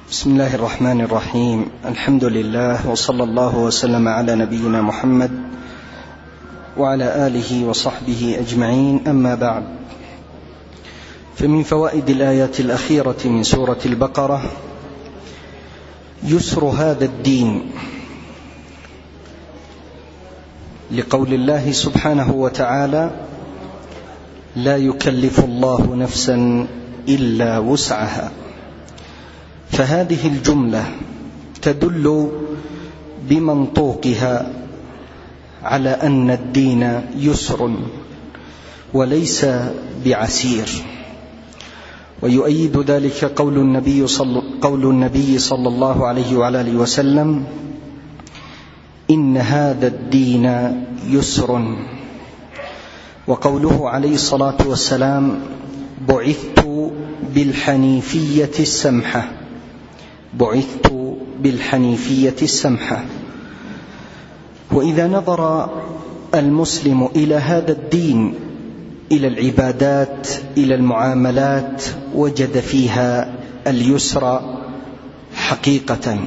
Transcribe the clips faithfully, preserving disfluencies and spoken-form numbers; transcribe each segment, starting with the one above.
بسم الله الرحمن الرحيم. الحمد لله وصلى الله وسلم على نبينا محمد وعلى آله وصحبه أجمعين، أما بعد، فمن فوائد الآيات الأخيرة من سورة البقرة يسر هذا الدين، لقول الله سبحانه وتعالى: لا يكلف الله نفسا إلا وسعها. فهذه الجملة تدل بمنطوقها على أن الدين يسر وليس بعسير، ويؤيد ذلك قول النبي صلى, قول النبي صلى الله عليه وعلى آله وسلم: إن هذا الدين يسر. وقوله عليه الصلاة والسلام: بعثت بالحنيفية السمحة، بعثت بالحنيفية السمحة. وإذا نظر المسلم إلى هذا الدين، إلى العبادات، إلى المعاملات، وجد فيها اليسر حقيقة.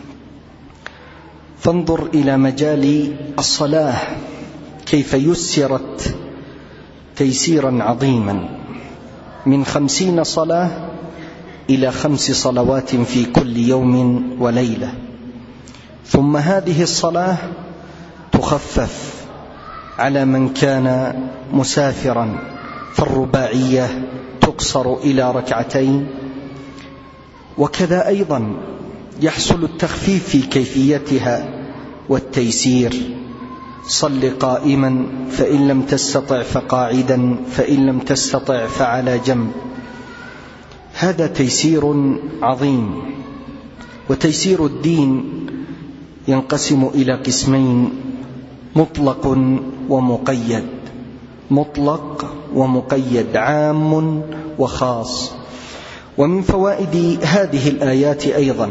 فانظر إلى مجال الصلاة كيف يسرت تيسيرا عظيما، من خمسين صلاة إلى خمس صلوات في كل يوم وليلة. ثم هذه الصلاة تخفف على من كان مسافرا، فالرباعية تقصر إلى ركعتين. وكذا أيضا يحصل التخفيف في كيفيتها والتيسير: صل قائما، فإن لم تستطع فقاعدا، فإن لم تستطع فعلى جنب. هذا تيسير عظيم. وتيسير الدين ينقسم إلى قسمين: مطلق ومقيد. مطلق ومقيد، عام وخاص. ومن فوائد هذه الآيات أيضا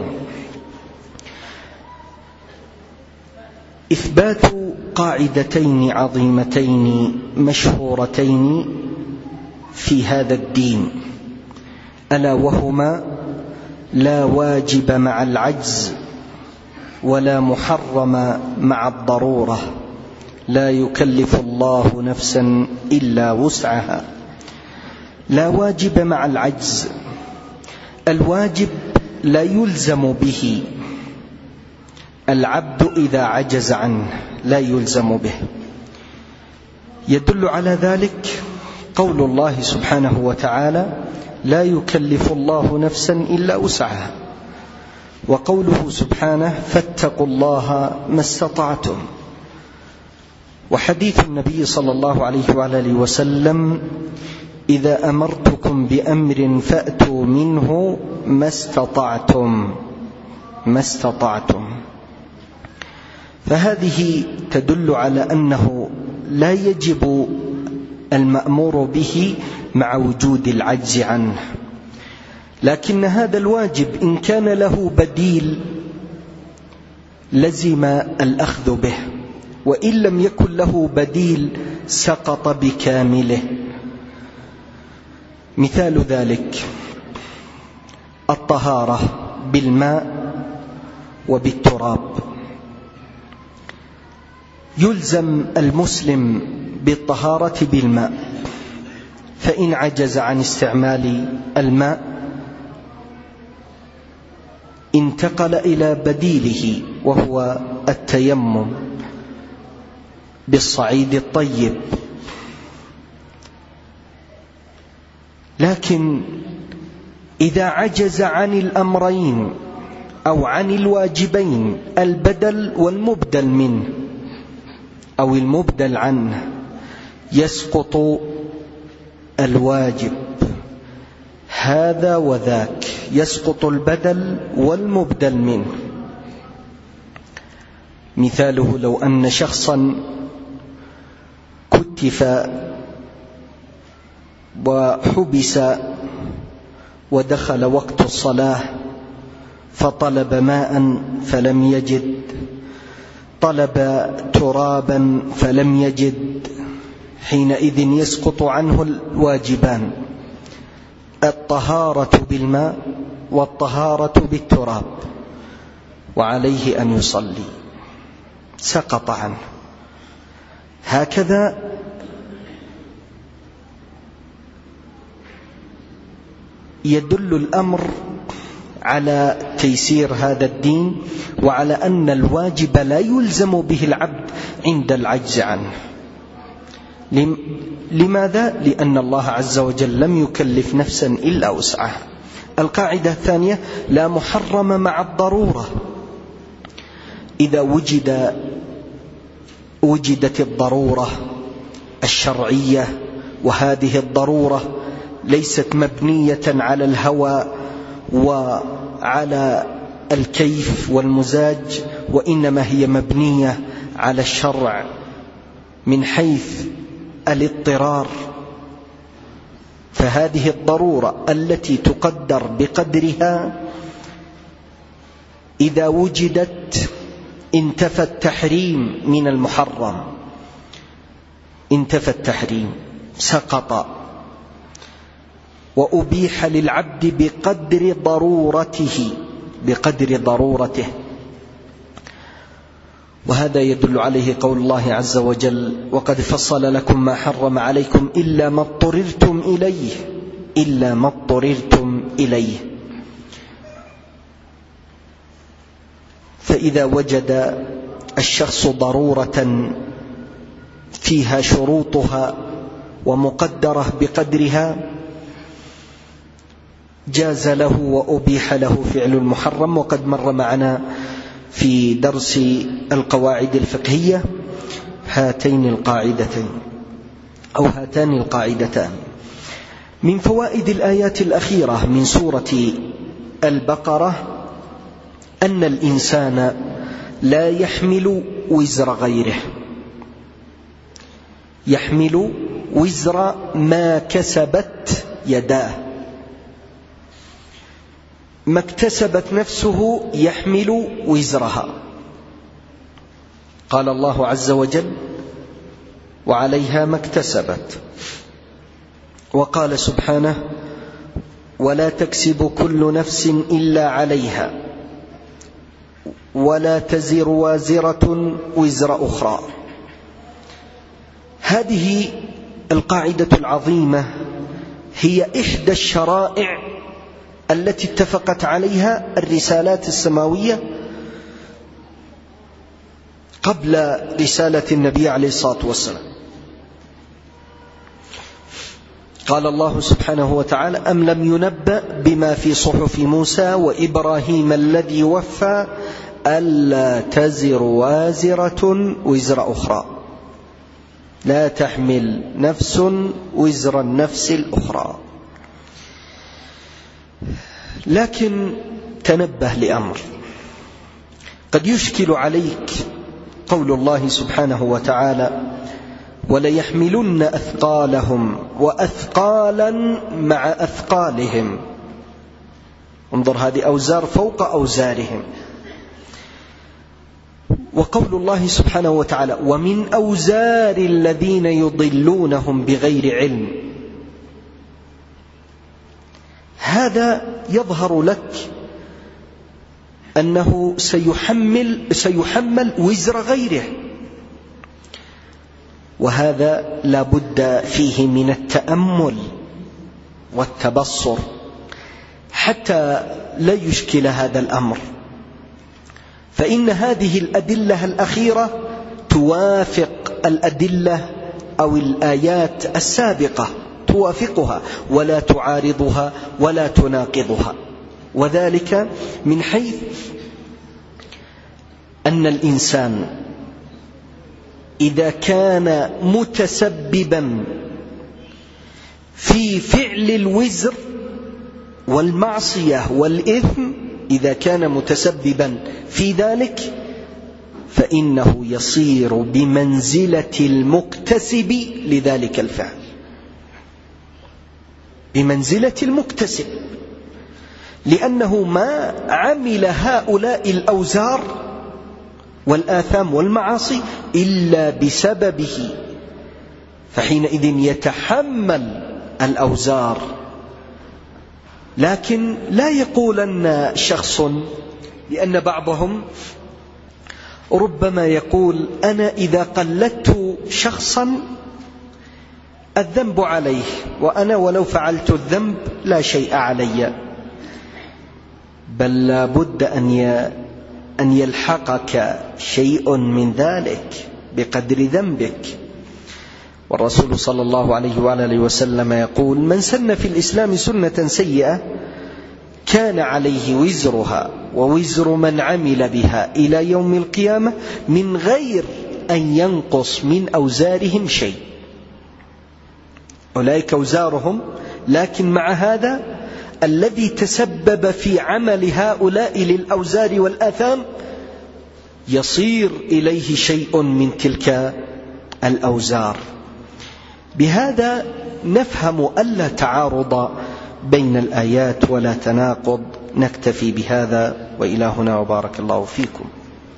إثبات قاعدتين عظيمتين مشهورتين في هذا الدين، ألا وهما: لا واجب مع العجز، ولا محرم مع الضرورة. لا يكلف الله نفسا إلا وسعها. لا واجب مع العجز، الواجب لا يلزم به، العبد إذا عجز عنه لا يلزم به. يدل على ذلك قول الله سبحانه وتعالى: لا يكلف الله نفسا إلا وسعها. وقوله سبحانه: فاتقوا الله ما استطعتم. وحديث النبي صلى الله عليه وعلى آله وسلم: إذا أمرتكم بأمر فأتوا منه ما استطعتم، ما استطعتم. فهذه تدل على أنه لا يجب المأمور به مع وجود العجز عنه، لكن هذا الواجب إن كان له بديل لزم الأخذ به، وإن لم يكن له بديل سقط بكامله. مثال ذلك الطهارة بالماء وبالتراب. يلزم المسلم بالطهارة بالماء، فإن عجز عن استعمال الماء انتقل إلى بديله، وهو التيمم بالصعيد الطيب. لكن إذا عجز عن الأمرين أو عن الواجبين، البدل والمبدل منه أو المبدل عنه، يسقط الواجب. هذا وذاك، يسقط البدل والمبدل منه. مثاله: لو أن شخصا كتف وحبس ودخل وقت الصلاة فطلب ماء فلم يجد، طلب ترابا فلم يجد، حينئذ يسقط عنه الواجبان: الطهارة بالماء والطهارة بالتراب وعليه أن يصلي، سقط عنه. هكذا يدل الأمر على تيسير هذا الدين، وعلى أن الواجب لا يلزم به العبد عند العجز عنه. لماذا؟ لأن الله عز وجل لم يكلف نفسا إلا وسعها. القاعدة الثانية: لا محرم مع الضرورة. إذا وجد وجدت الضرورة الشرعية، وهذه الضرورة ليست مبنية على الهوى وعلى الكيف والمزاج، وإنما هي مبنية على الشرع من حيث الاضطرار، فهذه الضرورة التي تقدر بقدرها إذا وجدت انتفى التحريم من المحرم، انتفى التحريم، سقط، وأبيح للعبد بقدر ضرورته، بقدر ضرورته. وهذا يدل عليه قول الله عز وجل: وقد فصل لكم ما حرم عليكم إلا ما اضطررتم إليه، إلا ما اضطررتم إليه. فإذا وجد الشخص ضرورة فيها شروطها ومقدرة بقدرها، جاز له وأبيح له فعل المحرم. وقد مر معنا في درس القواعد الفقهية هاتين القاعدتين أو هاتان القاعدتان. من فوائد الآيات الأخيرة من سورة البقرة أن الإنسان لا يحمل وزر غيره، يحمل وزر ما كسبت يداه، ما اكتسبت نفسه يحمل وزرها. قال الله عز وجل: وعليها ما اكتسبت. وقال سبحانه: ولا تكسب كل نفس إلا عليها ولا تزر وازرة وزر أخرى. هذه القاعدة العظيمة هي إحدى الشرائع التي اتفقت عليها الرسالات السماوية قبل رسالة النبي عليه الصلاة والسلام. قال الله سبحانه وتعالى: أم لم ينبأ بما في صحف موسى وإبراهيم الذي وفى ألا تزر وازرة وزر أخرى، لا تحمل نفس وزر النفس الأخرى. لكن تنبه لأمر قد يشكل عليك، قول الله سبحانه وتعالى: وليحملن أثقالهم وأثقالا مع أثقالهم. انظر، هذه أوزار فوق أوزارهم. وقول الله سبحانه وتعالى: ومن أوزار الذين يضلونهم بغير علم. هذا يظهر لك أنه سيحمل, سيحمل وزر غيره، وهذا لا بد فيه من التأمل والتبصر حتى لا يشكل هذا الأمر. فإن هذه الأدلة الأخيرة توافق الأدلة أو الآيات السابقة، توافقها ولا تعارضها ولا تناقضها. وذلك من حيث أن الإنسان إذا كان متسببا في فعل الوزر والمعصية والإثم، إذا كان متسببا في ذلك فإنه يصير بمنزلة المكتسب لذلك الفعل، بمنزلة المكتسب، لأنه ما عمل هؤلاء الأوزار والآثام والمعاصي إلا بسببه، فحينئذ يتحمل الأوزار لكن لا يقولن شخص، لأن بعضهم ربما يقول أنا إذا قلدت شخصا الذنب عليه، وأنا ولو فعلت الذنب لا شيء علي. بل لا بد أن يلحقك شيء من ذلك بقدر ذنبك. والرسول صلى الله عليه وآله وسلم يقول: من سن في الإسلام سنة سيئة كان عليه وزرها ووزر من عمل بها إلى يوم القيامة من غير أن ينقص من أوزارهم شيء. أولئك أوزارهم، لكن مع هذا الذي تسبب في عمل هؤلاء للأوزار والآثام يصير إليه شيء من تلك الأوزار. بهذا نفهم ألا تعارض بين الآيات ولا تناقض. نكتفي بهذا، وإلى هنا وبارك الله فيكم.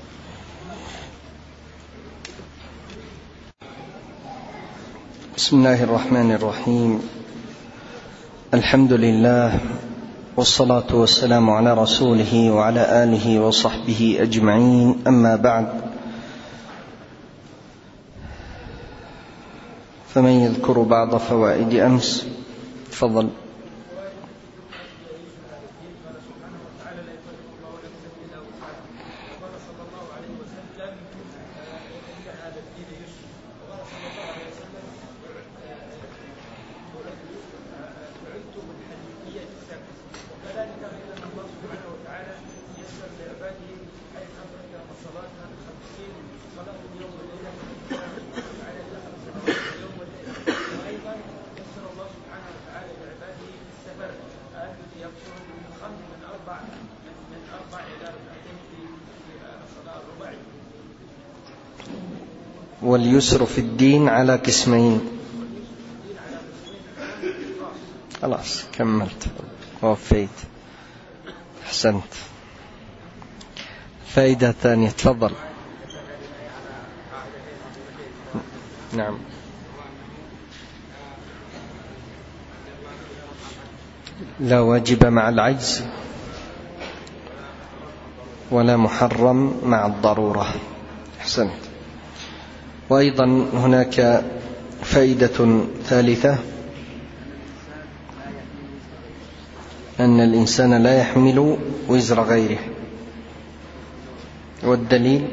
بسم الله الرحمن الرحيم. الحمد لله، والصلاة والسلام على رسوله وعلى آله وصحبه أجمعين، أما بعد، فمن يذكر بعض فوائد أمس؟ تفضل. واليسر في الدين على قسمين. خلاص كملت ووفيت. أحسنت. فائدة ثانية، تفضل. نعم. لا واجب مع العجز، ولا محرم مع الضرورة. أحسنت. وأيضا هناك فائدة ثالثة، أن الإنسان لا يحمل وزر غيره. والدليل؟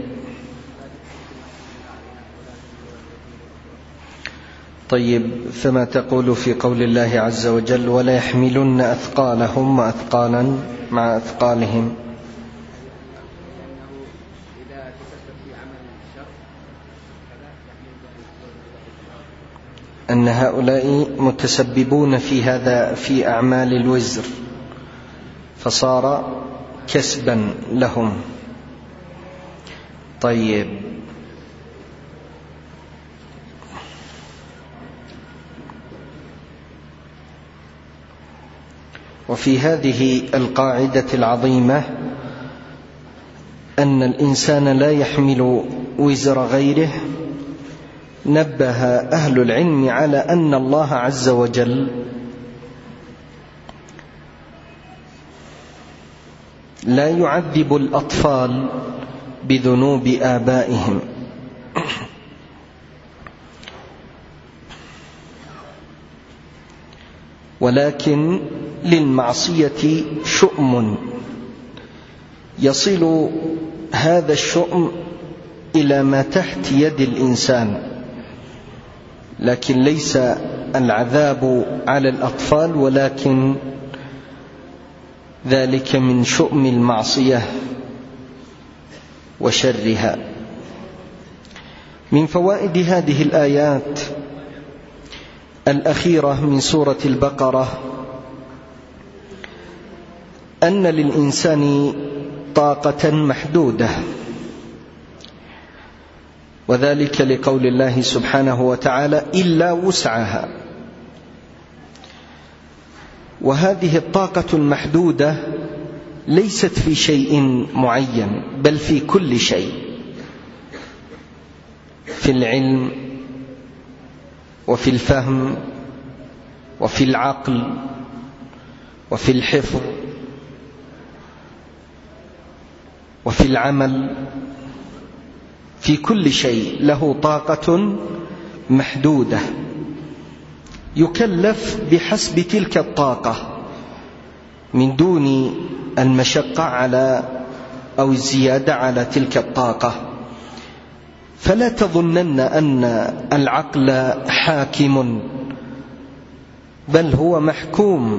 طيب، فما تقول في قول الله عز وجل: ولا يحملن أثقالهم وأثقالا مع أثقالهم؟ أن هؤلاء متسببون في هذا في أعمال الوزر، فصار كسبا لهم. طيب، وفي هذه القاعدة العظيمة أن الإنسان لا يحمل وزر غيره، نبه أهل العلم على أن الله عز وجل لا يعذب الأطفال بذنوب آبائهم، ولكن للمعصية شؤم يصل هذا الشؤم إلى ما تحت يد الإنسان، لكن ليس العذاب على الأطفال، ولكن ذلك من شؤم المعصية وشرها. من فوائد هذه الآيات الأخيرة من سورة البقرة أن للإنسان طاقة محدودة، وذلك لقول الله سبحانه وتعالى: إلا وسعها. وهذه الطاقة المحدودة ليست في شيء معين، بل في كل شيء، في العلم وفي الفهم وفي العقل وفي الحفظ وفي العمل، في كل شيء له طاقة محدودة يكلف بحسب تلك الطاقة من دون المشقة على أو الزيادة على تلك الطاقة. فلا تظنن أن العقل حاكم، بل هو محكوم،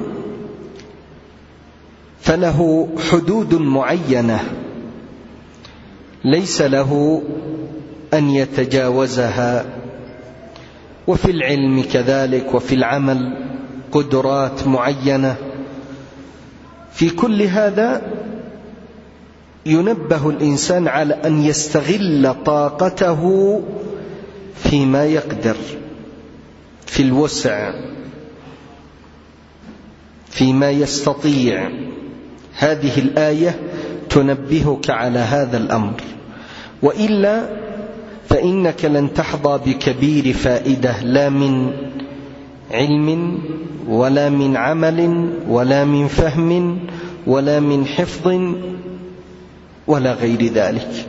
فله حدود معينة ليس له أن يتجاوزها. وفي العلم كذلك، وفي العمل قدرات معينة. في كل هذا ينبه الإنسان على أن يستغل طاقته فيما يقدر، في الوسع، فيما يستطيع. هذه الآية تنبهك على هذا الأمر، وإلا فإنك لن تحظى بكبير فائدة، لا من علم ولا من عمل ولا من فهم ولا من حفظ ولا غير ذلك.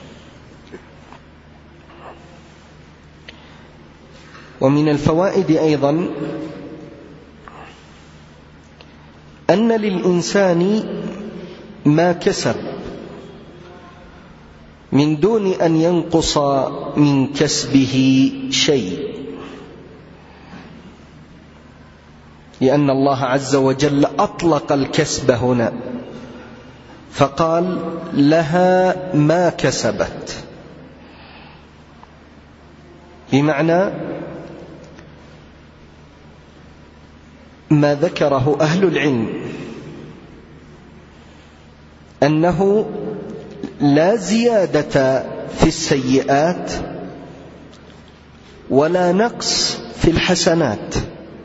ومن الفوائد أيضا أن للإنسان ما كسب من دون أن ينقص من كسبه شيء، لأن الله عز وجل أطلق الكسب هنا فقال لها ما كسبت، بمعنى ما ذكره أهل العلم أنه لا زيادة في السيئات ولا نقص في الحسنات.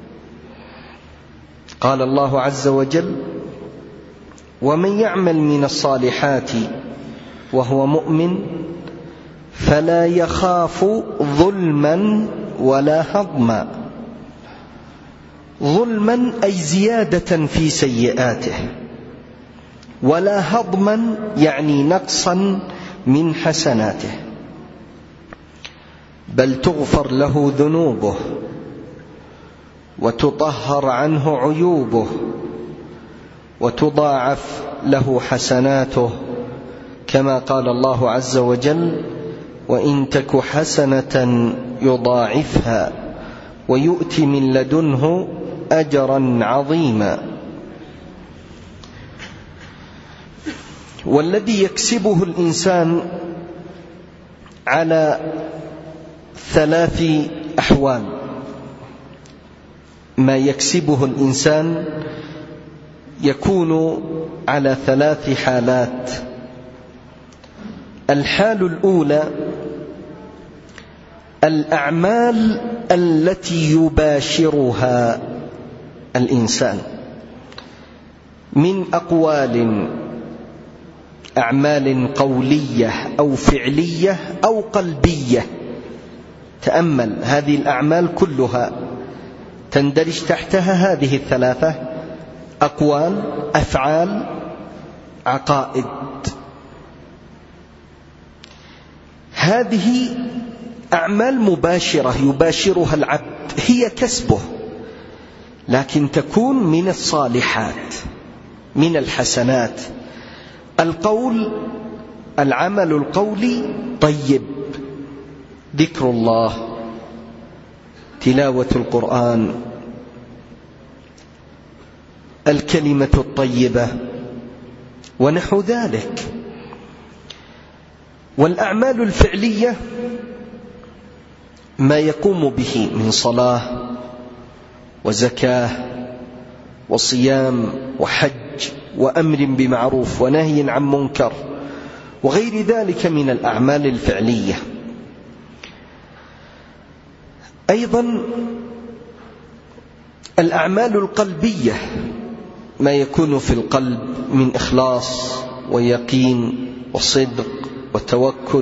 قال الله عز وجل: ومن يعمل من الصالحات وهو مؤمن فلا يخاف ظلما ولا هضما. ظلما أي زيادة في سيئاته، ولا هضما يعني نقصا من حسناته، بل تغفر له ذنوبه وتطهر عنه عيوبه وتضاعف له حسناته، كما قال الله عز وجل: وإن تك حسنة يضاعفها ويؤتي من لدنه أجرا عظيما. والذي يكسبه الإنسان على ثلاث أحوال. ما يكسبه الإنسان يكون على ثلاث حالات. الحال الأولى الأعمال التي يباشرها الإنسان من أقوال، أعمال قولية أو فعلية أو قلبية. تأمل، هذه الأعمال كلها تندرج تحتها هذه الثلاثة: أقوال، أفعال، عقائد. هذه أعمال مباشرة يباشرها العبد، هي كسبه، لكن تكون من الصالحات، من الحسنات. القول، العمل القولي طيب، ذكر الله، تلاوة القرآن، الكلمة الطيبة ونحو ذلك. والأعمال الفعلية ما يقوم به من صلاة وزكاة وصيام وحج وأمر بمعروف ونهي عن منكر وغير ذلك من الأعمال الفعلية. أيضا الأعمال القلبية ما يكون في القلب من إخلاص ويقين وصدق وتوكل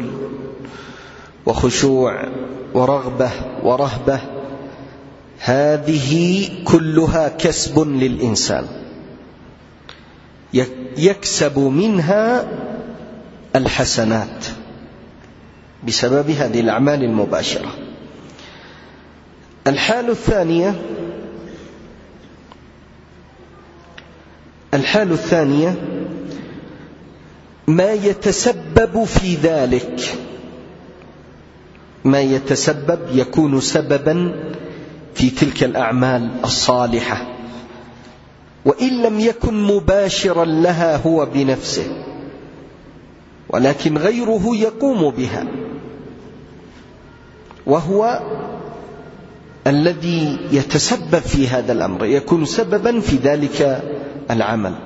وخشوع ورغبة ورهبة. هذه كلها كسب للإنسان. يكسب منها الحسنات بسبب هذه الأعمال المباشرة. الحالة الثانية الحالة الثانية ما يتسبب في ذلك، ما يتسبب يكون سببا في تلك الأعمال الصالحة، وإن لم يكن مباشرا لها هو بنفسه، ولكن غيره يقوم بها، وهو الذي يتسبب في هذا الأمر، يكون سببا في ذلك العمل.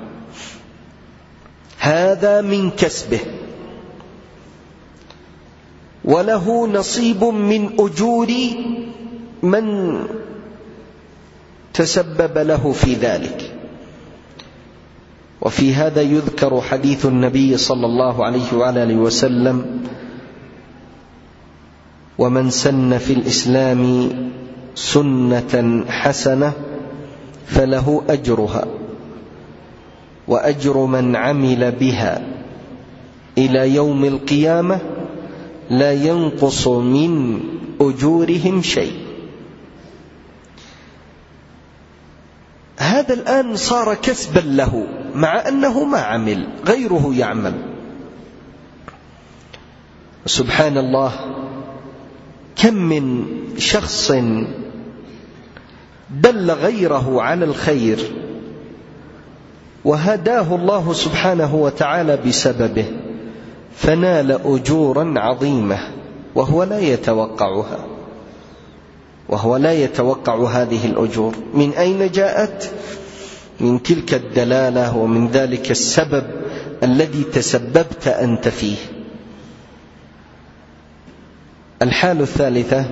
هذا من كسبه، وله نصيب من أجور من تسبب له في ذلك. وفي هذا يذكر حديث النبي صلى الله عليه وآله وسلم: ومن سن في الإسلام سنة حسنة فله أجرها وأجر من عمل بها إلى يوم القيامة لا ينقص من أجورهم شيء. هذا الآن صار كسبا له، مع أنه ما عمل، غيره يعمل. سبحان الله، كم من شخص دل غيره على الخير وهداه الله سبحانه وتعالى بسببه، فنال أجورا عظيمة وهو لا يتوقعها، وهو لا يتوقع هذه الأجور. من أين جاءت؟ من تلك الدلالة ومن ذلك السبب الذي تسببت أنت فيه. الحالة الثالثة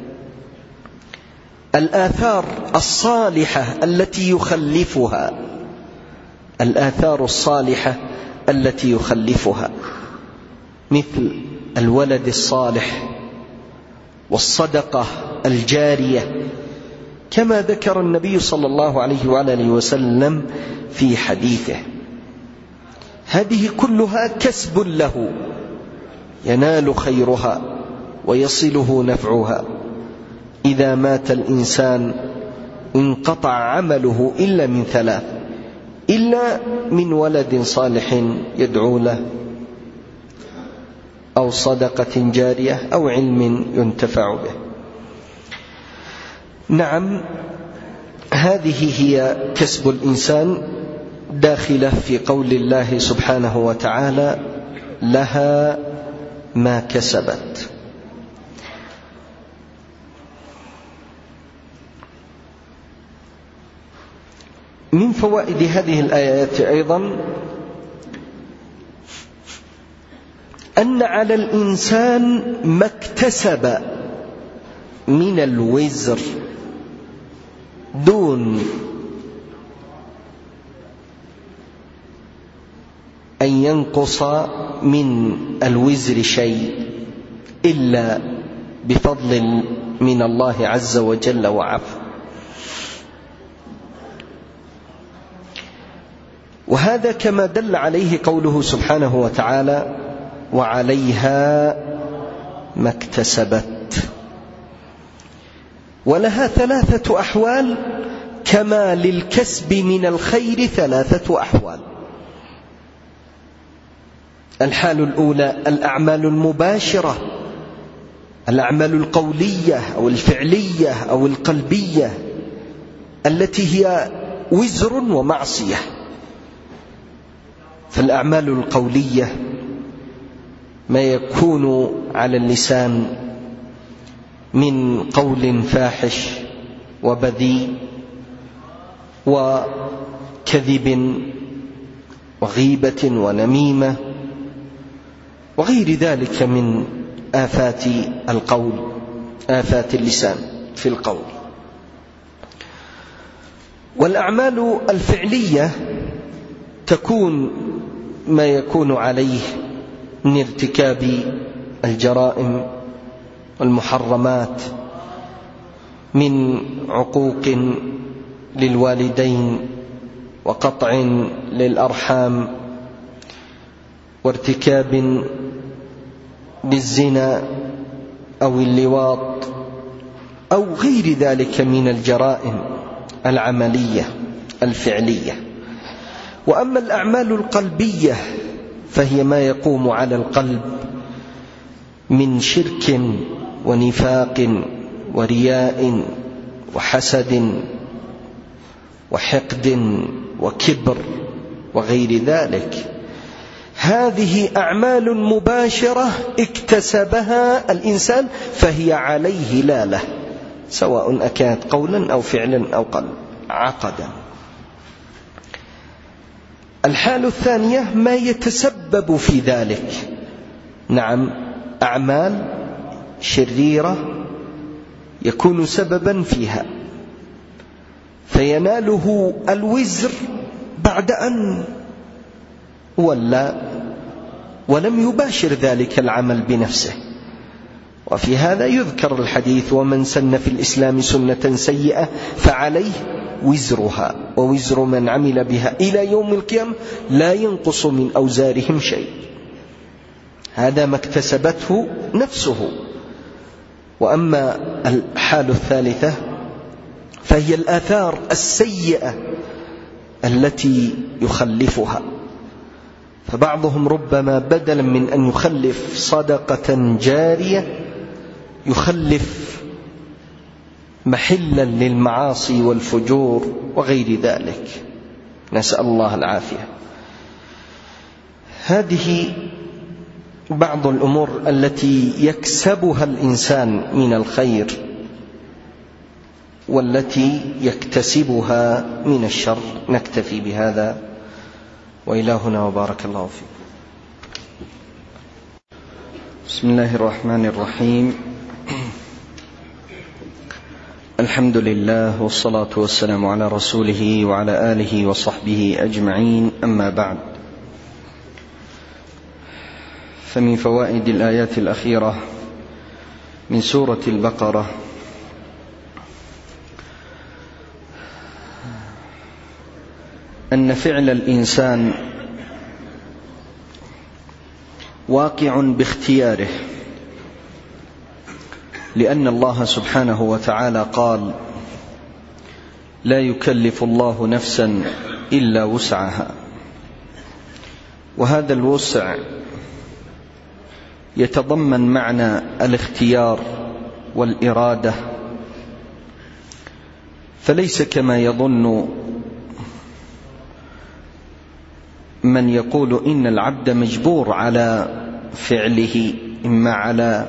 الآثار الصالحة التي يخلفها، الآثار الصالحة التي يخلفها، مثل الولد الصالح والصدقة الجارية، كما ذكر النبي صلى الله عليه وآله وسلم في حديثه. هذه كلها كسب له، ينال خيرها ويصله نفعها. إذا مات الإنسان انقطع عمله إلا من ثلاث: إلا من ولد صالح يدعو له، أو صدقة جارية، أو علم ينتفع به. نعم، هذه هي كسب الإنسان، داخلة في قول الله سبحانه وتعالى: لها ما كسبت. من فوائد هذه الآيات أيضا أن على الإنسان ما اكتسب من الوزر دون أن ينقص من الوزر شيء إلا بفضل من الله عز وجل وعفو. وهذا كما دل عليه قوله سبحانه وتعالى: وعليها ما اكتسبت. ولها ثلاثة أحوال، كما للكسب من الخير ثلاثة أحوال. الحال الأولى الأعمال المباشرة، الأعمال القولية أو الفعلية أو القلبية، التي هي وزر ومعصية. فالأعمال القولية ما يكون على اللسان من قول فاحش وبذيء وكذب وغيبة ونميمة وغير ذلك من آفات القول، آفات اللسان في القول. والأعمال الفعلية تكون ما يكون عليه من ارتكاب الجرائم والمحرمات، من عقوق للوالدين وقطع للأرحام وارتكاب للزنا أو اللواط أو غير ذلك من الجرائم العملية الفعلية. وأما الأعمال القلبية فهي ما يقوم على القلب من شرك ونفاق ورياء وحسد وحقد وكبر وغير ذلك. هذه أعمال مباشرة اكتسبها الإنسان فهي عليه لا له، سواء أكانت قولا أو فعلا أو قلب عقدا. الحالة الثانية ما يتسبب في ذلك، نعم، أعمال شريرة يكون سببا فيها فيناله الوزر بعد أن ولا ولم يباشر ذلك العمل بنفسه. وفي هذا يذكر الحديث: ومن سن في الإسلام سنة سيئة فعليه وزرها ووزر من عمل بها إلى يوم القيامة لا ينقص من أوزارهم شيء. هذا ما اكتسبته نفسه. وأما الحالة الثالثة فهي الآثار السيئة التي يخلفها. فبعضهم ربما بدلا من أن يخلف صدقة جارية يخلف محلا للمعاصي والفجور وغير ذلك، نسأل الله العافية. هذه بعض الأمور التي يكسبها الإنسان من الخير والتي يكتسبها من الشر. نكتفي بهذا وإلهنا وبارك الله فيكم. بسم الله الرحمن الرحيم. الحمد لله والصلاة والسلام على رسوله وعلى آله وصحبه أجمعين، أما بعد. فمن فوائد الآيات الأخيرة من سورة البقرة أن فعل الإنسان واقع باختياره، لأن الله سبحانه وتعالى قال: لا يكلف الله نفسا إلا وسعها. وهذا الوسع يتضمن معنى الاختيار والإرادة، فليس كما يظن من يقول إن العبد مجبور على فعله، إما على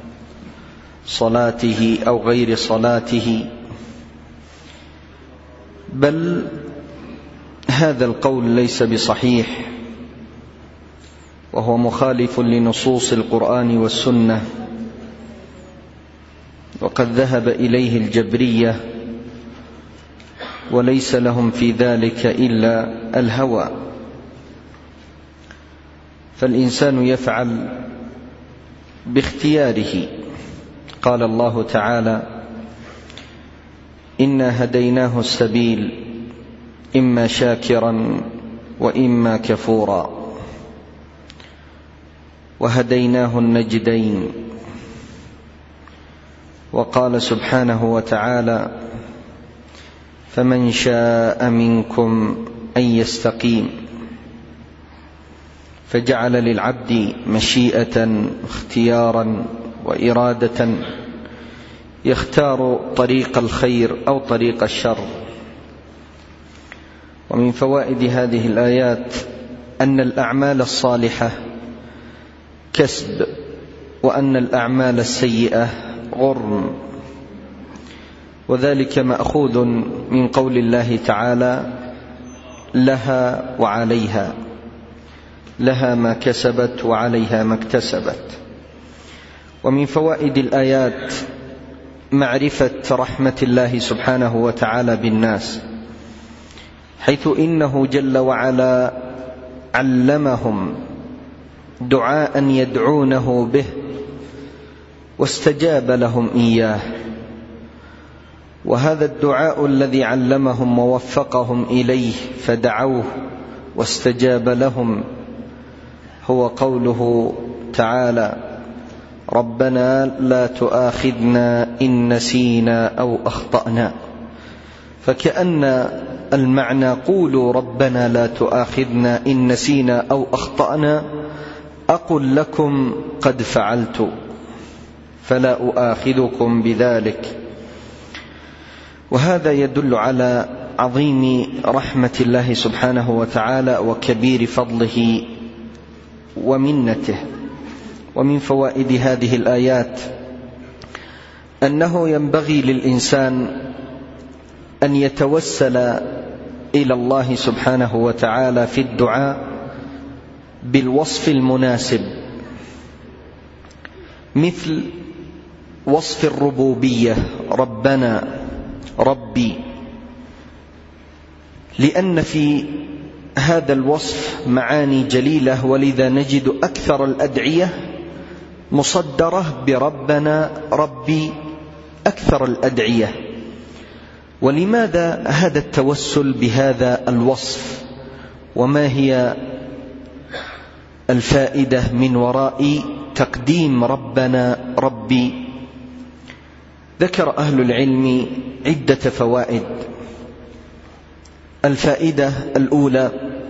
صلاته أو غير صلاته، بل هذا القول ليس بصحيح، وهو مخالف لنصوص القرآن والسنة، وقد ذهب إليه الجبرية وليس لهم في ذلك إلا الهوى. فالإنسان يفعل باختياره. قال الله تعالى: إنا هديناه السبيل إما شاكرا وإما كفورا وهديناه النجدين. وقال سبحانه وتعالى: فمن شاء منكم أن يستقيم. فجعل للعبد مشيئة اختيارا وإرادة يختار طريق الخير أو طريق الشر. ومن فوائد هذه الآيات أن الأعمال الصالحة كسب، وأن الأعمال السيئة غرم، وذلك مأخوذ من قول الله تعالى: لها وعليها، لها ما كسبت وعليها ما اكتسبت. ومن فوائد الآيات معرفة رحمة الله سبحانه وتعالى بالناس، حيث إنه جل وعلا علمهم دعاء يدعونه به واستجاب لهم إياه. وهذا الدعاء الذي علمهم ووفقهم إليه فدعوه واستجاب لهم هو قوله تعالى: ربنا لا تؤاخذنا إن نسينا أو أخطأنا. فكأن المعنى قولوا ربنا لا تؤاخذنا إن نسينا أو أخطأنا، أقل لكم قد فعلت فلا أؤاخذكم بذلك. وهذا يدل على عظيم رحمة الله سبحانه وتعالى وكبير فضله ومنته. ومن فوائد هذه الآيات أنه ينبغي للإنسان أن يتوسل إلى الله سبحانه وتعالى في الدعاء بالوصف المناسب، مثل وصف الربوبية ربنا ربي، لأن في هذا الوصف معاني جليلة، ولذا نجد أكثر الأدعية مصدرة بربنا ربي أكثر الأدعية. ولماذا هذا التوسل بهذا الوصف؟ وما هي الفائدة من وراء تقديم ربنا ربي؟ ذكر أهل العلم عدة فوائد. الفائدة الأولى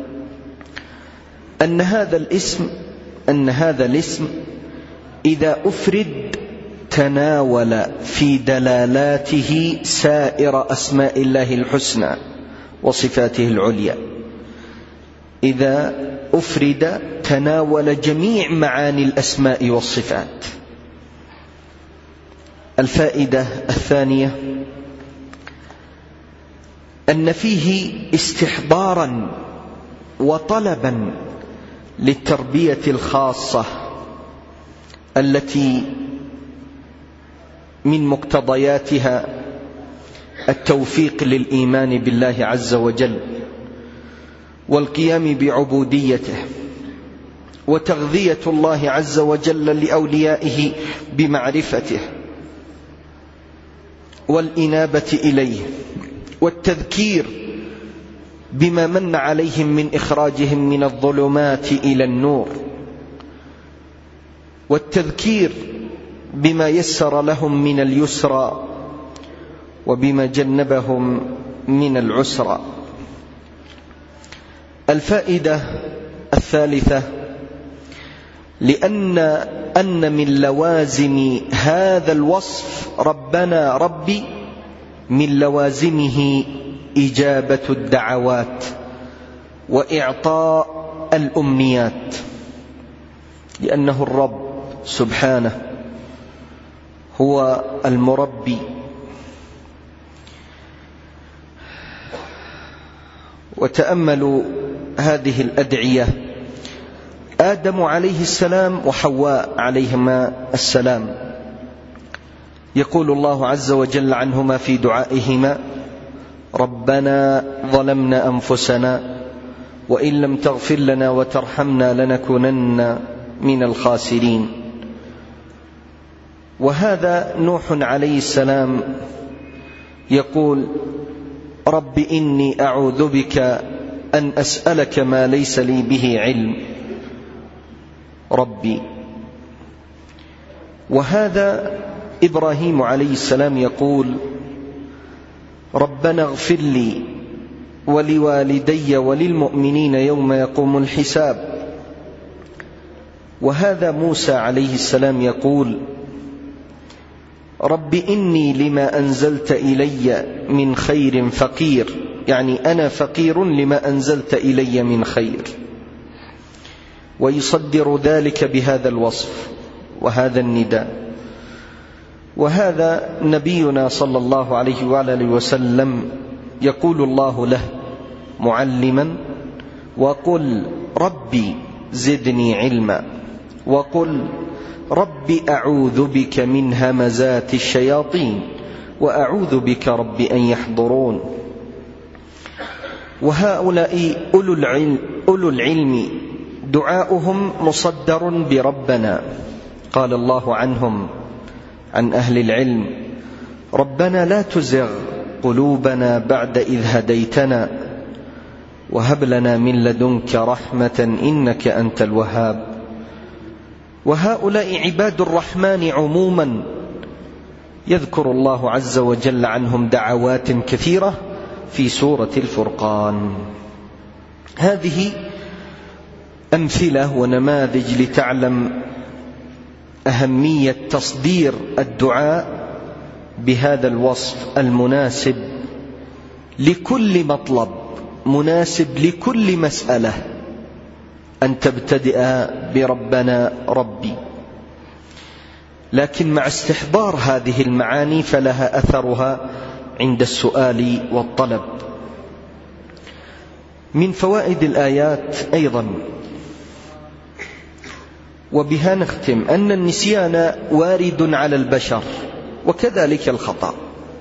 أن هذا الاسم أن هذا الاسم إذا أفرد تناول في دلالاته سائر أسماء الله الحسنى وصفاته العليا. إذا أفرد تناول جميع معاني الأسماء والصفات. الفائدة الثانية أن فيه استحضارا وطلبا للتربية الخاصة التي من مقتضياتها التوفيق للإيمان بالله عز وجل والقيام بعبوديته، وتغذية الله عز وجل لأوليائه بمعرفته والإنابة إليه، والتذكير بما من عليهم من إخراجهم من الظلمات إلى النور، والتذكير بما يسر لهم من اليسرى وبما جنبهم من العسرى. الفائدة الثالثة لأن أن من لوازم هذا الوصف ربنا ربي من لوازمه إجابة الدعوات وإعطاء الأمنيات، لأنه الرب سبحانه هو المربي. وتأملوا هذه الأدعية: آدم عليه السلام وحواء عليهما السلام، يقول الله عز وجل عنهما في دعائهما: ربنا ظلمنا أنفسنا وإن لم تغفر لنا وترحمنا لنكونن من الخاسرين. وهذا نوح عليه السلام يقول: رب إني أعوذ بك أن أسألك ما ليس لي به علم ربي. وهذا إبراهيم عليه السلام يقول: ربنا اغفر لي ولوالدي وللمؤمنين يوم يقوم الحساب. وهذا موسى عليه السلام يقول: رب إني لما أنزلت إلي من خير فقير، يعني أنا فقير لما أنزلت إلي من خير. ويصدر ذلك بهذا الوصف وهذا النداء. وهذا نبينا صلى الله عليه وآله وسلم يقول الله له معلما: وقل ربي زدني علما، وقل ربي أعوذ بك من همزات الشياطين وأعوذ بك رب أن يحضرون. وهؤلاء أولو العلم, أولو العلم دعاؤهم مصدر بربنا. قال الله عنهم عن أهل العلم: ربنا لا تزغ قلوبنا بعد إذ هديتنا وهب لنا من لدنك رحمة إنك أنت الوهاب. وهؤلاء عباد الرحمن عموما يذكر الله عز وجل عنهم دعوات كثيرة في سورة الفرقان. هذه أمثلة ونماذج لتعلم أهمية تصدير الدعاء بهذا الوصف المناسب لكل مطلب، مناسب لكل مسألة، أن تبتدئ بربنا ربي. لكن مع استحضار هذه المعاني فلها أثرها عند السؤال والطلب. من فوائد الآيات أيضا، وبها نختم، أن النسيان وارد على البشر وكذلك الخطأ،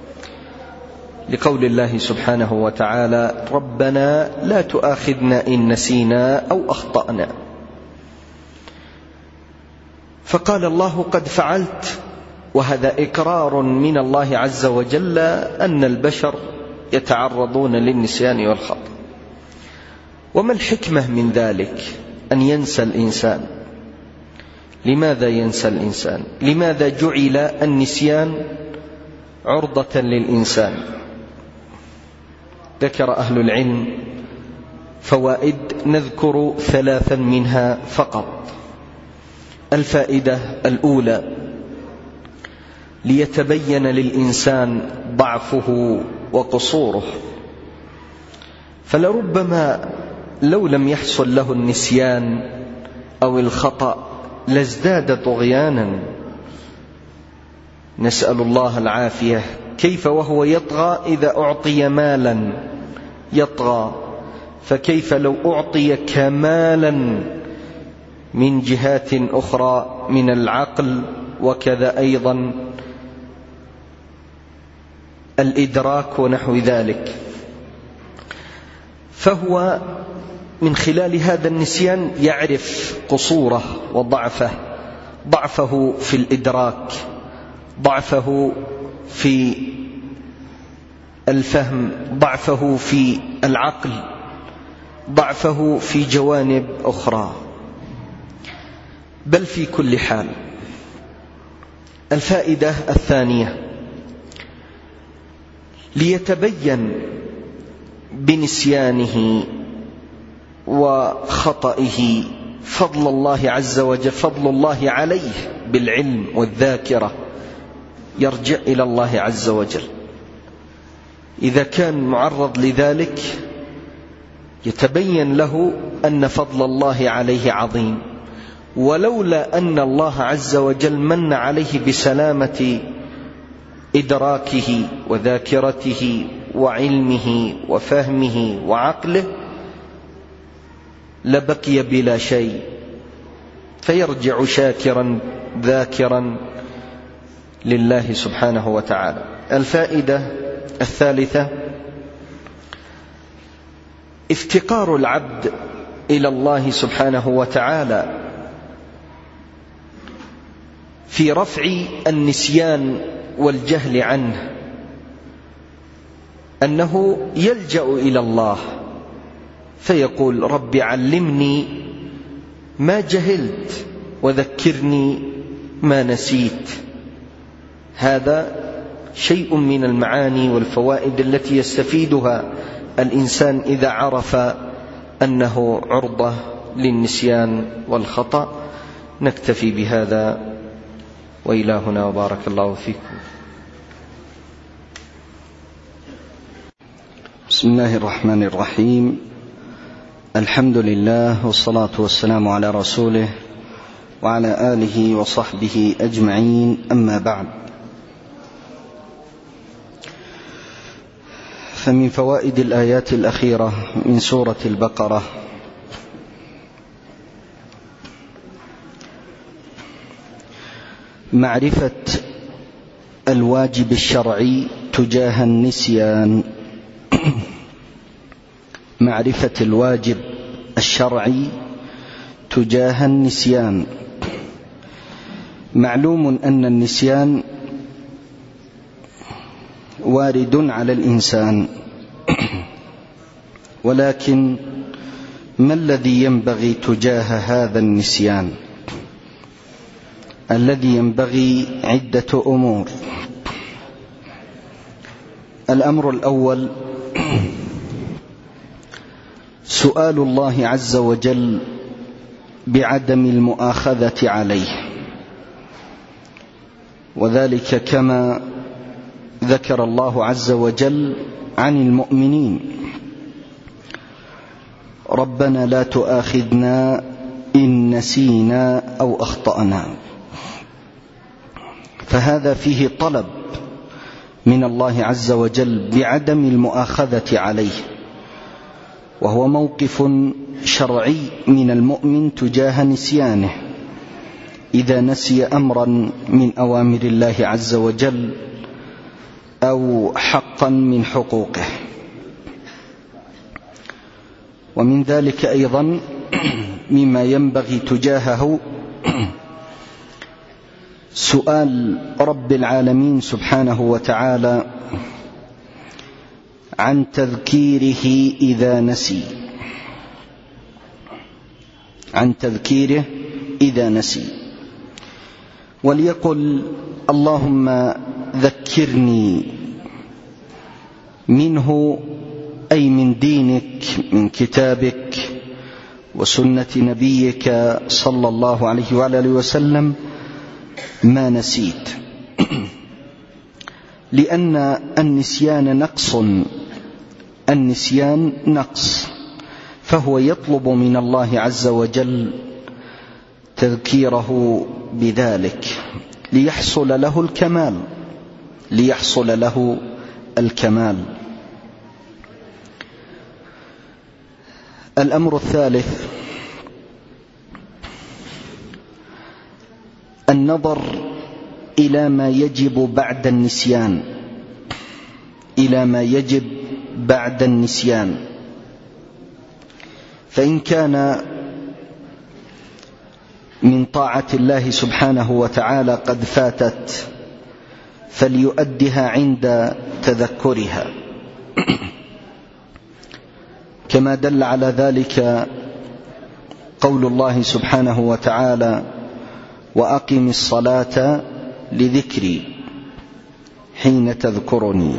لقول الله سبحانه وتعالى ربنا لا تؤاخذنا إن نسينا أو أخطأنا. فقال الله قد فعلت، وهذا إقرار من الله عز وجل أن البشر يتعرضون للنسيان والخطأ. وما الحكمة من ذلك أن ينسى الإنسان؟ لماذا ينسى الإنسان؟ لماذا جعل النسيان عرضة للإنسان؟ ذكر أهل العلم فوائد، نذكر ثلاثا منها فقط. الفائدة الأولى: ليتبين للإنسان ضعفه وقصوره، فلربما لو لم يحصل له النسيان أو الخطأ لازداد طغيانا، نسأل الله العافية. كيف وهو يطغى إذا أعطي مالا يطغى، فكيف لو أعطي كمالا من جهات أخرى من العقل، وكذا أيضا الإدراك ونحو ذلك. فهو من خلال هذا النسيان يعرف قصوره وضعفه، ضعفه في الإدراك، ضعفه في الفهم، ضعفه في العقل، ضعفه في جوانب أخرى، بل في كل حال. الفائدة الثانية: ليتبين بنسيانه وخطئه فضل الله عز وجل، فضل الله عليه بالعلم والذاكرة، يرجع إلى الله عز وجل. إذا كان معرض لذلك يتبين له أن فضل الله عليه عظيم، ولولا أن الله عز وجل من عليه بسلامة إدراكه وذاكرته وعلمه وفهمه وعقله لبقي بلا شيء، فيرجع شاكرا ذاكرا لله سبحانه وتعالى. الفائدة الثالثة: افتقار العبد إلى الله سبحانه وتعالى في رفع النسيان والجهل عنه، أنه يلجأ إلى الله فيقول رب علمني ما جهلت وذكرني ما نسيت. هذا شيء من المعاني والفوائد التي يستفيدها الإنسان إذا عرف أنه عرضة للنسيان والخطأ. نكتفي بهذا، وإلى هنا، وبارك الله فيكم. بسم الله الرحمن الرحيم. الحمد لله، والصلاة والسلام على رسوله وعلى آله وصحبه أجمعين، أما بعد. فمن فوائد الآيات الأخيرة من سورة البقرة معرفة الواجب الشرعي تجاه النسيان، معرفة الواجب الشرعي تجاه النسيان. معلوم أن النسيان وارد على الإنسان، ولكن ما الذي ينبغي تجاه هذا النسيان؟ الذي ينبغي عدة أمور. الأمر الأول سؤال الله عز وجل بعدم المؤاخذة عليه، وذلك كما ذكر الله عز وجل عن المؤمنين: ربنا لا تؤاخذنا إن نسينا أو أخطأنا. فهذا فيه طلب من الله عز وجل بعدم المؤاخذة عليه، وهو موقف شرعي من المؤمن تجاه نسيانه إذا نسي أمرا من أوامر الله عز وجل أو حقا من حقوقه. ومن ذلك أيضا مما ينبغي تجاهه سؤال رب العالمين سبحانه وتعالى عن تذكيره إذا نسي، عن تذكيره إذا نسي، وليقل: اللهم ذكرني منه، أي من دينك، من كتابك وسنة نبيك صلى الله عليه وعلى آله وسلم، ما نسيت. لأن النسيان نقص، النسيان نقص، فهو يطلب من الله عز وجل تذكيره بذلك ليحصل له الكمال، ليحصل له الكمال. الأمر الثالث النظر إلى ما يجب بعد النسيان، إلى ما يجب بعد النسيان. فإن كان من طاعة الله سبحانه وتعالى قد فاتت فليؤدها عند تذكرها، كما دل على ذلك قول الله سبحانه وتعالى: وأقم الصلاة لذكري حين تذكرني.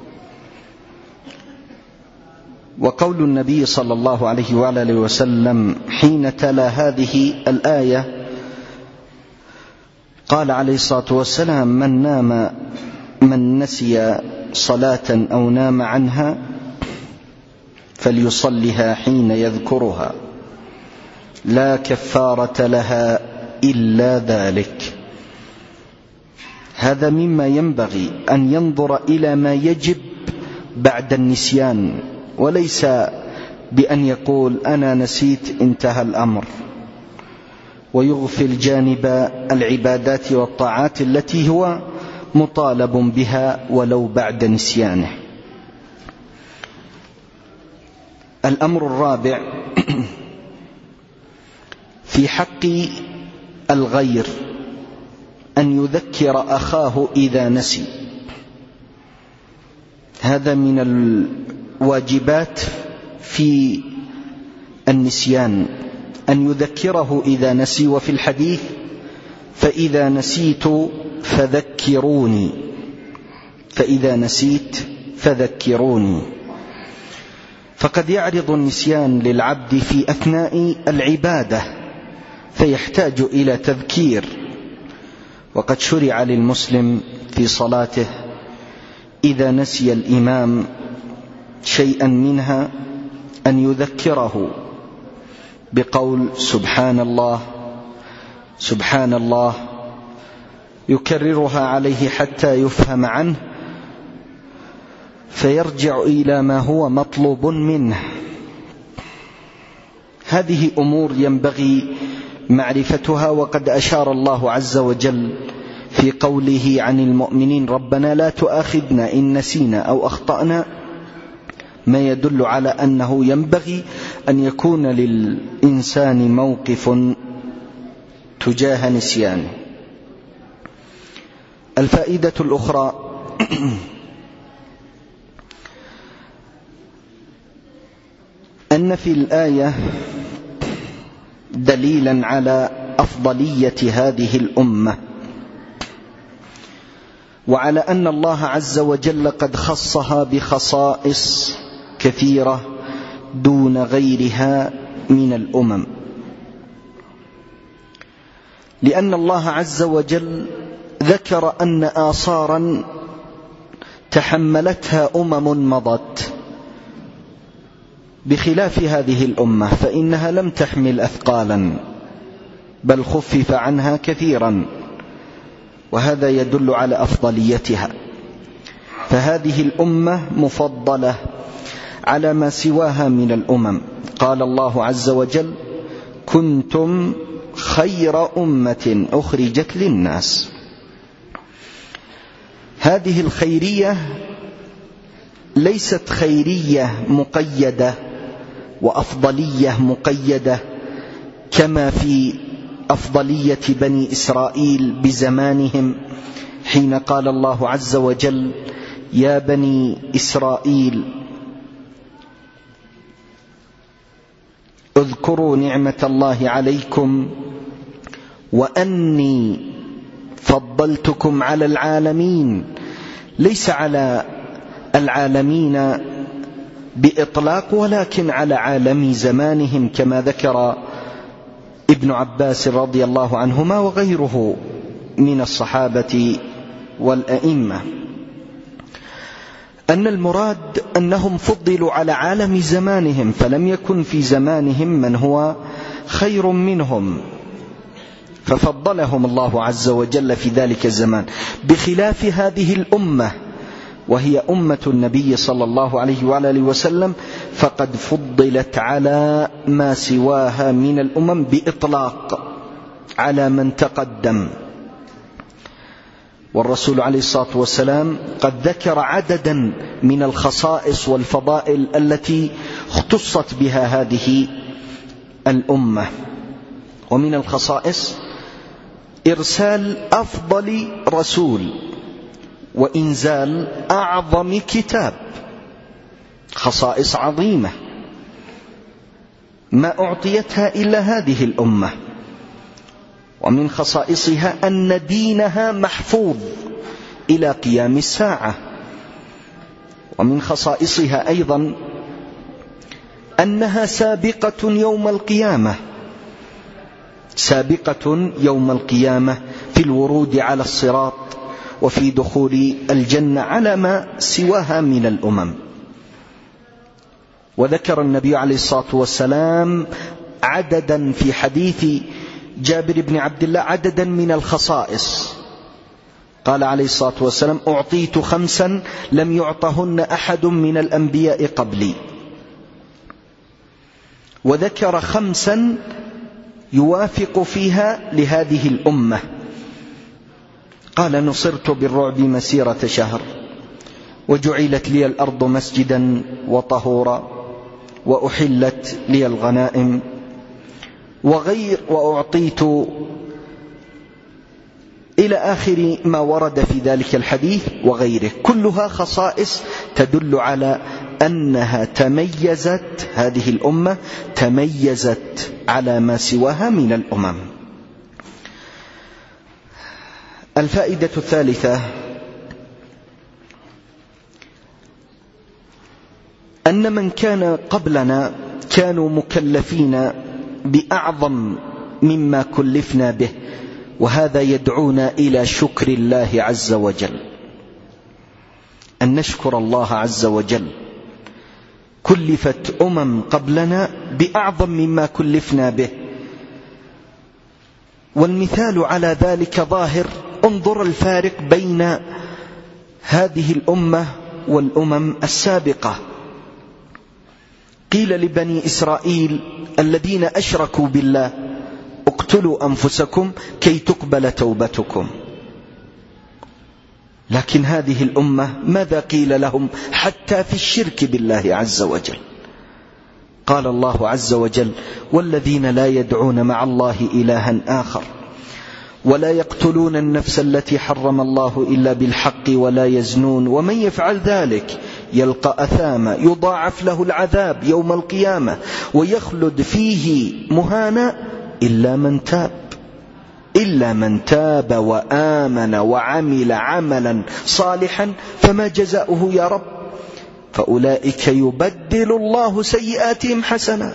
وقول النبي صلى الله عليه وعلى وسلم حين تلا هذه الآية قال عليه الصلاة والسلام: من نام من نسي صلاة أو نام عنها فليصلها حين يذكرها لا كفارة لها إلا ذلك. هذا مما ينبغي أن ينظر إلى ما يجب بعد النسيان، وليس بأن يقول أنا نسيت انتهى الأمر، ويغفل جانب العبادات والطاعات التي هو مطالب بها ولو بعد نسيانه. الأمر الرابع في حق الغير أن يذكر أخاه إذا نسي. هذا من الواجبات في النسيان أن يذكره إذا نسي. وفي الحديث: فإذا نسيت فذكروني، فإذا نسيت فذكروني. فقد يعرض النسيان للعبد في أثناء العبادة فيحتاج إلى تذكير، وقد شرع للمسلم في صلاته إذا نسي الإمام شيئا منها أن يذكره بقول سبحان الله سبحان الله، يكررها عليه حتى يفهم عنه فيرجع إلى ما هو مطلوب منه. هذه أمور ينبغي معرفتها، وقد أشار الله عز وجل في قوله عن المؤمنين: ربنا لا تؤاخذنا إن نسينا أو أخطأنا، ما يدل على أنه ينبغي أن يكون للإنسان موقف تجاه نسيانه. الفائدة الأخرى أن في الآية دليلا على أفضلية هذه الأمة، وعلى أن الله عز وجل قد خصها بخصائص كثيرة دون غيرها من الأمم، لأن الله عز وجل ذكر أن آثارا تحملتها أمم مضت بخلاف هذه الأمة، فإنها لم تحمل أثقالا بل خفف عنها كثيرا، وهذا يدل على أفضليتها. فهذه الأمة مفضلة على ما سواها من الأمم. قال الله عز وجل: كنتم خير أمة أخرجت للناس. هذه الخيرية ليست خيرية مقيدة وأفضلية مقيدة كما في أفضلية بني إسرائيل بزمانهم، حين قال الله عز وجل: يا بني إسرائيل اذكروا نعمة الله عليكم وأني فضلتكم على العالمين. ليس على العالمين بإطلاق، ولكن على عالم زمانهم، كما ذكر ابن عباس رضي الله عنهما وغيره من الصحابة والأئمة، أن المراد أنهم فضلوا على عالم زمانهم، فلم يكن في زمانهم من هو خير منهم، ففضلهم الله عز وجل في ذلك الزمان، بخلاف هذه الأمة وهي أمة النبي صلى الله عليه وآله وسلم، فقد فضلت على ما سواها من الأمم بإطلاق على من تقدم. والرسول عليه الصلاة والسلام قد ذكر عددا من الخصائص والفضائل التي اختصت بها هذه الأمة. ومن الخصائص إرسال أفضل رسول وإنزال أعظم كتاب، خصائص عظيمة ما أعطيتها إلا هذه الأمة. ومن خصائصها أن دينها محفوظ إلى قيام الساعة. ومن خصائصها أيضا أنها سابقة يوم القيامة، سابقة يوم القيامة في الورود على الصراط وفي دخول الجنة على ما سواها من الأمم. وذكر النبي عليه الصلاة والسلام عددا في حديث جابر بن عبد الله، عددا من الخصائص. قال عليه الصلاة والسلام: أعطيت خمسا لم يعطهن أحد من الأنبياء قبلي. وذكر خمسا يوافق فيها لهذه الأمة. قال: نصرت بالرعب مسيرة شهر، وجعلت لي الأرض مسجدا وطهورا، وأحلت لي الغنائم، وغير وأعطيت إلى آخر ما ورد في ذلك الحديث وغيره، كلها خصائص تدل على أنها تميزت، هذه الأمة تميزت على ما سواها من الأمم. الفائدة الثالثة أن من كان قبلنا كانوا مكلفين بأعظم مما كلفنا به، وهذا يدعونا إلى شكر الله عز وجل، أن نشكر الله عز وجل. كلفت أمم قبلنا بأعظم مما كلفنا به، والمثال على ذلك ظاهر. انظر الفارق بين هذه الأمة والأمم السابقة. قيل لبني إسرائيل الذين أشركوا بالله: اقتلوا أنفسكم كي تقبل توبتكم. لكن هذه الأمة ماذا قيل لهم حتى في الشرك بالله عز وجل؟ قال الله عز وجل: والذين لا يدعون مع الله إلها آخر ولا يقتلون النفس التي حرم الله إلا بالحق ولا يزنون ومن يفعل ذلك يلقى أثاما يضاعف له العذاب يوم القيامة ويخلد فيه مهانا إلا من تاب إلا من تاب وآمن وعمل عملا صالحا فما جزاؤه يا رب؟ فأولئك يبدل الله سيئاتهم حسنات.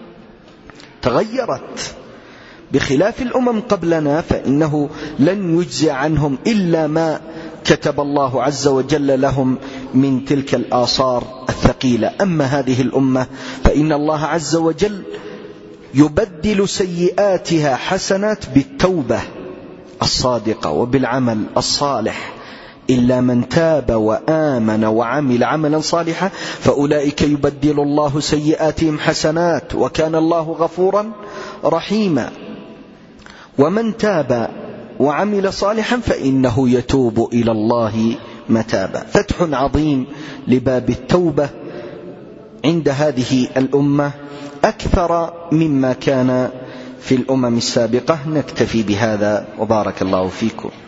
تغيرت بخلاف الأمم قبلنا، فإنه لن يجزي عنهم إلا ما كتب الله عز وجل لهم من تلك الآثار الثقيلة. أما هذه الأمة فإن الله عز وجل يبدل سيئاتها حسنات بالتوبة الصادقة وبالعمل الصالح. إلا من تاب وآمن وعمل عملا صالحا فأولئك يبدل الله سيئاتهم حسنات وكان الله غفورا رحيما. ومن تاب وعمل صالحا فإنه يتوب إلى الله متابا. فتح عظيم لباب التوبة عند هذه الأمة أكثر مما كان في الأمم السابقة. نكتفي بهذا وبارك الله فيكم.